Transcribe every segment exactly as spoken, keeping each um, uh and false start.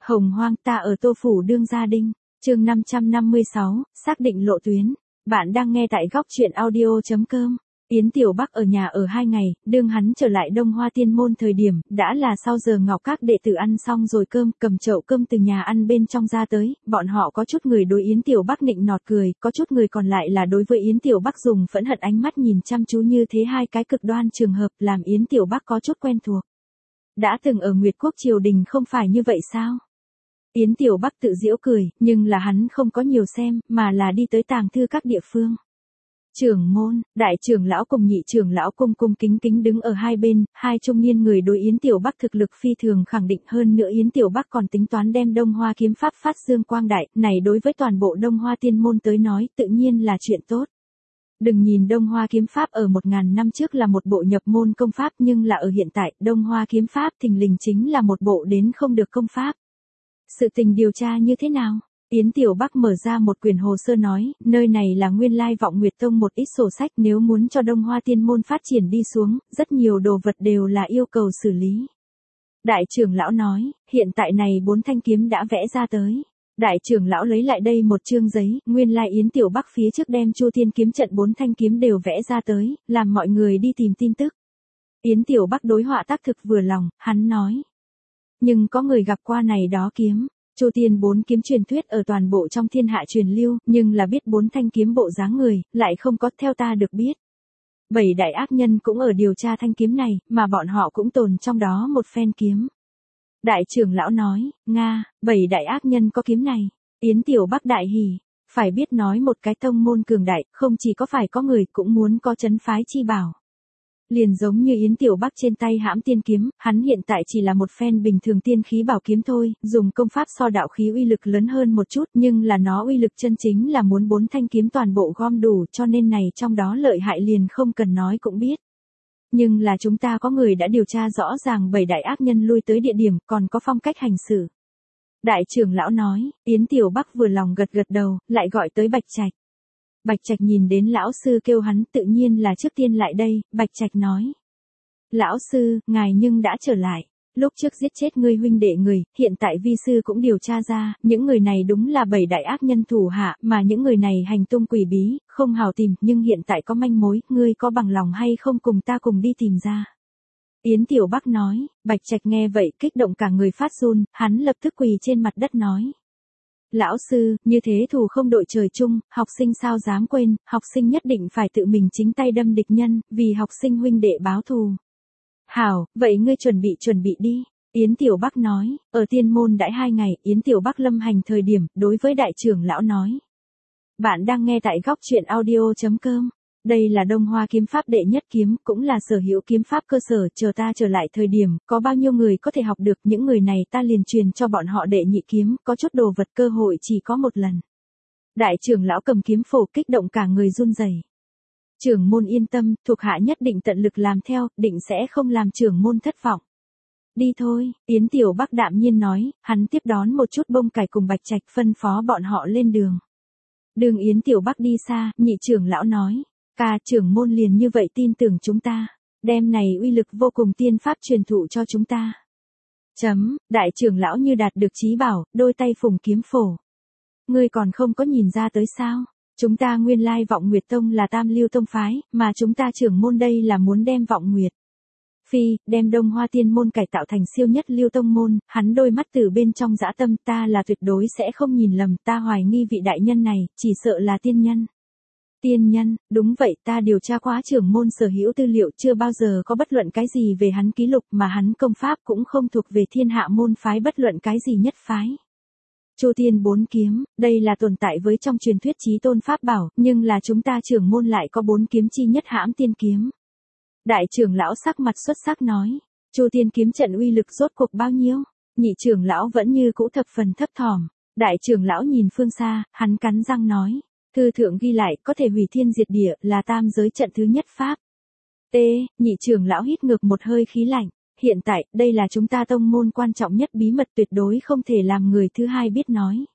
Hồng hoang ta ở Tô Phủ đương gia đinh, chương năm trăm năm mươi sáu, xác định lộ tuyến. Bạn đang nghe tại góc truyện audio.com. Yến Tiểu Bắc ở nhà ở hai ngày, đương hắn trở lại Đông Hoa Tiên Môn thời điểm, đã là sau giờ ngọc các đệ tử ăn xong rồi cơm, cầm chậu cơm từ nhà ăn bên trong ra tới, bọn họ có chút người đối Yến Tiểu Bắc nịnh nọt cười, có chút người còn lại là đối với Yến Tiểu Bắc dùng phẫn hận ánh mắt nhìn chăm chú như thế hai cái cực đoan trường hợp làm Yến Tiểu Bắc có chút quen thuộc. Đã từng ở Nguyệt Quốc triều đình không phải như vậy sao? Yến Tiểu Bắc tự giễu cười, nhưng là hắn không có nhiều xem, mà là đi tới tàng thư các địa phương. Trưởng môn, đại trưởng lão cùng nhị trưởng lão cung cung kính kính đứng ở hai bên, hai trung niên người đối Yến Tiểu Bắc thực lực phi thường khẳng định hơn nữa Yến Tiểu Bắc còn tính toán đem Đông Hoa kiếm pháp phát dương quang đại, này đối với toàn bộ Đông Hoa Tiên Môn tới nói tự nhiên là chuyện tốt. Đừng nhìn Đông Hoa kiếm pháp ở một ngàn năm trước là một bộ nhập môn công pháp nhưng là ở hiện tại Đông Hoa kiếm pháp thình lình chính là một bộ đến không được công pháp. Sự tình điều tra như thế nào? Yến Tiểu Bắc mở ra một quyển hồ sơ nói, nơi này là nguyên lai Vọng Nguyệt Tông một ít sổ sách nếu muốn cho Đông Hoa Tiên Môn phát triển đi xuống, rất nhiều đồ vật đều là yêu cầu xử lý. Đại trưởng lão nói, hiện tại này bốn thanh kiếm đã vẽ ra tới. Đại trưởng lão lấy lại đây một chương giấy, nguyên lai Yến Tiểu Bắc phía trước đem Chu Thiên kiếm trận bốn thanh kiếm đều vẽ ra tới, làm mọi người đi tìm tin tức. Yến Tiểu Bắc đối họa tác thực vừa lòng, hắn nói. Nhưng có người gặp qua này đó kiếm. Chu Thiên bốn kiếm truyền thuyết ở toàn bộ trong thiên hạ truyền lưu, nhưng là biết bốn thanh kiếm bộ dáng người, lại không có theo ta được biết. Bảy đại ác nhân cũng ở điều tra thanh kiếm này, mà bọn họ cũng tồn trong đó một phen kiếm. Đại trưởng lão nói, Nga, bảy đại ác nhân có kiếm này. Yến Tiểu Bắc đại hỉ, phải biết nói một cái tông môn cường đại, không chỉ có phải có người cũng muốn có trấn phái chi bảo. Liền giống như Yến Tiểu Bắc trên tay hãm tiên kiếm, hắn hiện tại chỉ là một phen bình thường tiên khí bảo kiếm thôi, dùng công pháp so đạo khí uy lực lớn hơn một chút nhưng là nó uy lực chân chính là muốn bốn thanh kiếm toàn bộ gom đủ cho nên này trong đó lợi hại liền không cần nói cũng biết. Nhưng là chúng ta có người đã điều tra rõ ràng bảy đại ác nhân lui tới địa điểm còn có phong cách hành xử. Đại trưởng lão nói, Yến Tiểu Bắc vừa lòng gật gật đầu, lại gọi tới Bạch Trạch. Bạch Trạch nhìn đến lão sư kêu hắn tự nhiên là trước tiên lại đây, Bạch Trạch nói. Lão sư, ngài nhưng đã trở lại. Lúc trước giết chết ngươi huynh đệ người, hiện tại vi sư cũng điều tra ra, những người này đúng là bảy đại ác nhân thủ hạ, mà những người này hành tung quỷ bí, không hào tìm, nhưng hiện tại có manh mối, ngươi có bằng lòng hay không cùng ta cùng đi tìm ra. Yến Tiểu Bắc nói, Bạch Trạch nghe vậy kích động cả người phát run, hắn lập tức quỳ trên mặt đất nói. Lão sư, như thế thù không đội trời chung, học sinh sao dám quên, học sinh nhất định phải tự mình chính tay đâm địch nhân, vì học sinh huynh đệ báo thù. Hảo, vậy ngươi chuẩn bị chuẩn bị đi. Yến Tiểu Bắc nói, ở Tiên Môn đãi hai ngày, Yến Tiểu Bắc lâm hành thời điểm, đối với đại trưởng lão nói. Bạn đang nghe tại góc truyện audio.com. Đây là Đông Hoa kiếm pháp đệ nhất kiếm, cũng là sở hữu kiếm pháp cơ sở, chờ ta trở lại thời điểm, có bao nhiêu người có thể học được, những người này ta liền truyền cho bọn họ đệ nhị kiếm, có chút đồ vật cơ hội chỉ có một lần. Đại trưởng lão cầm kiếm phổ kích động cả người run rẩy. Trưởng môn yên tâm, thuộc hạ nhất định tận lực làm theo, định sẽ không làm trưởng môn thất vọng. Đi thôi, Yến Tiểu Bắc đạm nhiên nói, hắn tiếp đón một chút Bông Cải cùng Bạch Trạch phân phó bọn họ lên đường. Đường Yến Tiểu Bắc đi xa, nhị trưởng lão nói. Ca trưởng môn liền như vậy tin tưởng chúng ta, đem này uy lực vô cùng tiên pháp truyền thụ cho chúng ta. Chấm, đại trưởng lão như đạt được chí bảo, đôi tay phùng kiếm phổ. Ngươi còn không có nhìn ra tới sao, chúng ta nguyên lai Vọng Nguyệt Tông là tam lưu tông phái, mà chúng ta trưởng môn đây là muốn đem Vọng Nguyệt. Phi, đem Đông Hoa Tiên Môn cải tạo thành siêu nhất lưu tông môn, hắn đôi mắt từ bên trong dã tâm ta là tuyệt đối sẽ không nhìn lầm, ta hoài nghi vị đại nhân này, chỉ sợ là tiên nhân. Tiên nhân, đúng vậy ta điều tra quá trưởng môn sở hữu tư liệu chưa bao giờ có bất luận cái gì về hắn ký lục mà hắn công pháp cũng không thuộc về thiên hạ môn phái bất luận cái gì nhất phái. Chu Thiên bốn kiếm, đây là tồn tại với trong truyền thuyết chí tôn pháp bảo, nhưng là chúng ta trưởng môn lại có bốn kiếm chi nhất hãm tiên kiếm. Đại trưởng lão sắc mặt xuất sắc nói, Chu Thiên kiếm trận uy lực rốt cuộc bao nhiêu? Nhị trưởng lão vẫn như cũ thập phần thấp thỏm. Đại trưởng lão nhìn phương xa, hắn cắn răng nói. Thư thượng ghi lại có thể hủy thiên diệt địa là tam giới trận thứ nhất pháp. T, nhị trưởng lão hít ngược một hơi khí lạnh. Hiện tại, đây là chúng ta tông môn quan trọng nhất bí mật tuyệt đối không thể làm người thứ hai biết nói.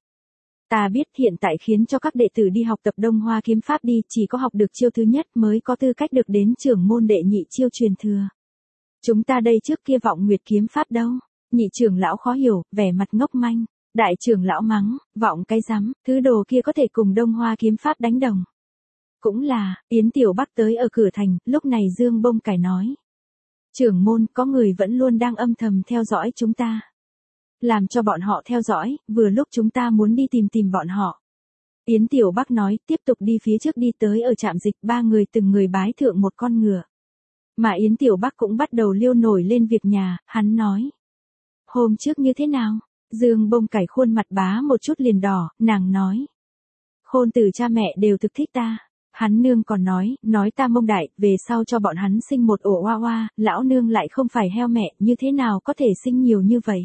Ta biết hiện tại khiến cho các đệ tử đi học tập Đông Hoa kiếm pháp đi, chỉ có học được chiêu thứ nhất mới có tư cách được đến trưởng môn đệ nhị chiêu truyền thừa. Chúng ta đây trước kia Vọng Nguyệt kiếm pháp đâu? Nhị trưởng lão khó hiểu, vẻ mặt ngốc manh. Đại trưởng lão mắng, vọng cái rắm, thứ đồ kia có thể cùng Đông Hoa kiếm pháp đánh đồng. Cũng là, Yến Tiểu Bắc tới ở cửa thành, lúc này Dương Bông Cải nói. Trưởng môn, có người vẫn luôn đang âm thầm theo dõi chúng ta. Làm cho bọn họ theo dõi, vừa lúc chúng ta muốn đi tìm tìm bọn họ. Yến Tiểu Bắc nói, tiếp tục đi phía trước đi tới ở trạm dịch, ba người từng người bái thượng một con ngựa. Mà Yến Tiểu Bắc cũng bắt đầu liêu nổi lên việc nhà, hắn nói. Hôm trước như thế nào? Dương Bông Cải khuôn mặt bá một chút liền đỏ, nàng nói. Khôn tử cha mẹ đều thực thích ta. Hắn nương còn nói, nói ta Mông đại, về sau cho bọn hắn sinh một ổ oa oa, lão nương lại không phải heo mẹ, như thế nào có thể sinh nhiều như vậy?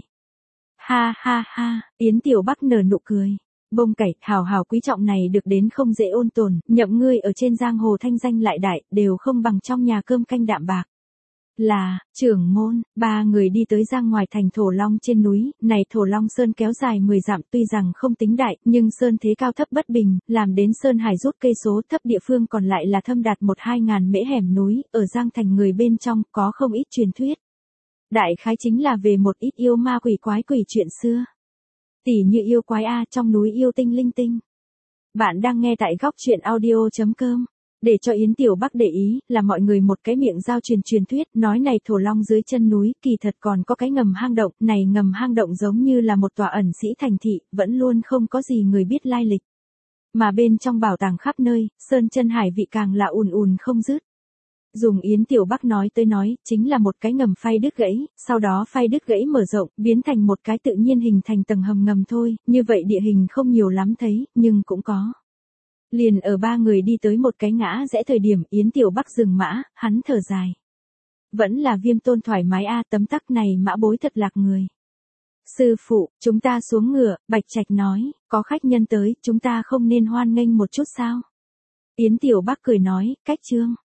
Ha ha ha, Yến Tiểu Bắc nở nụ cười. Bông Cải, hào hào quý trọng này được đến không dễ ôn tồn, nhậm ngươi ở trên giang hồ thanh danh lại đại, đều không bằng trong nhà cơm canh đạm bạc. Là, trưởng môn, ba người đi tới giang ngoài thành Thổ Long trên núi, này Thổ Long Sơn kéo dài mười dặm tuy rằng không tính đại, nhưng sơn thế cao thấp bất bình, làm đến Sơn Hải rút cây số thấp địa phương còn lại là thâm đạt một hai ngàn mễ hẻm núi, ở giang thành người bên trong có không ít truyền thuyết. Đại khái chính là về một ít yêu ma quỷ quái quỷ chuyện xưa. Tỉ như yêu quái A trong núi yêu tinh linh tinh. Bạn đang nghe tại góc truyện audio chấm com. Để cho Yến Tiểu Bắc để ý, là mọi người một cái miệng giao truyền truyền thuyết, nói này Thổ Long dưới chân núi, kỳ thật còn có cái ngầm hang động, này ngầm hang động giống như là một tòa ẩn sĩ thành thị, vẫn luôn không có gì người biết lai lịch. Mà bên trong bảo tàng khắp nơi, sơn chân hải vị càng là ùn ùn không dứt. Dùng Yến Tiểu Bắc nói tới nói, chính là một cái ngầm phay đứt gãy, sau đó phay đứt gãy mở rộng, biến thành một cái tự nhiên hình thành tầng hầm ngầm thôi, như vậy địa hình không nhiều lắm thấy, nhưng cũng có. Liền ở ba người đi tới một cái ngã rẽ thời điểm Yến Tiểu Bắc dừng mã, hắn thở dài. Vẫn là Viêm Tôn thoải mái a, tấm tắc này mã bối thật lạc người. Sư phụ, chúng ta xuống ngựa, Bạch Trạch nói, có khách nhân tới, chúng ta không nên hoan nghênh một chút sao? Yến Tiểu Bắc cười nói, cách trương.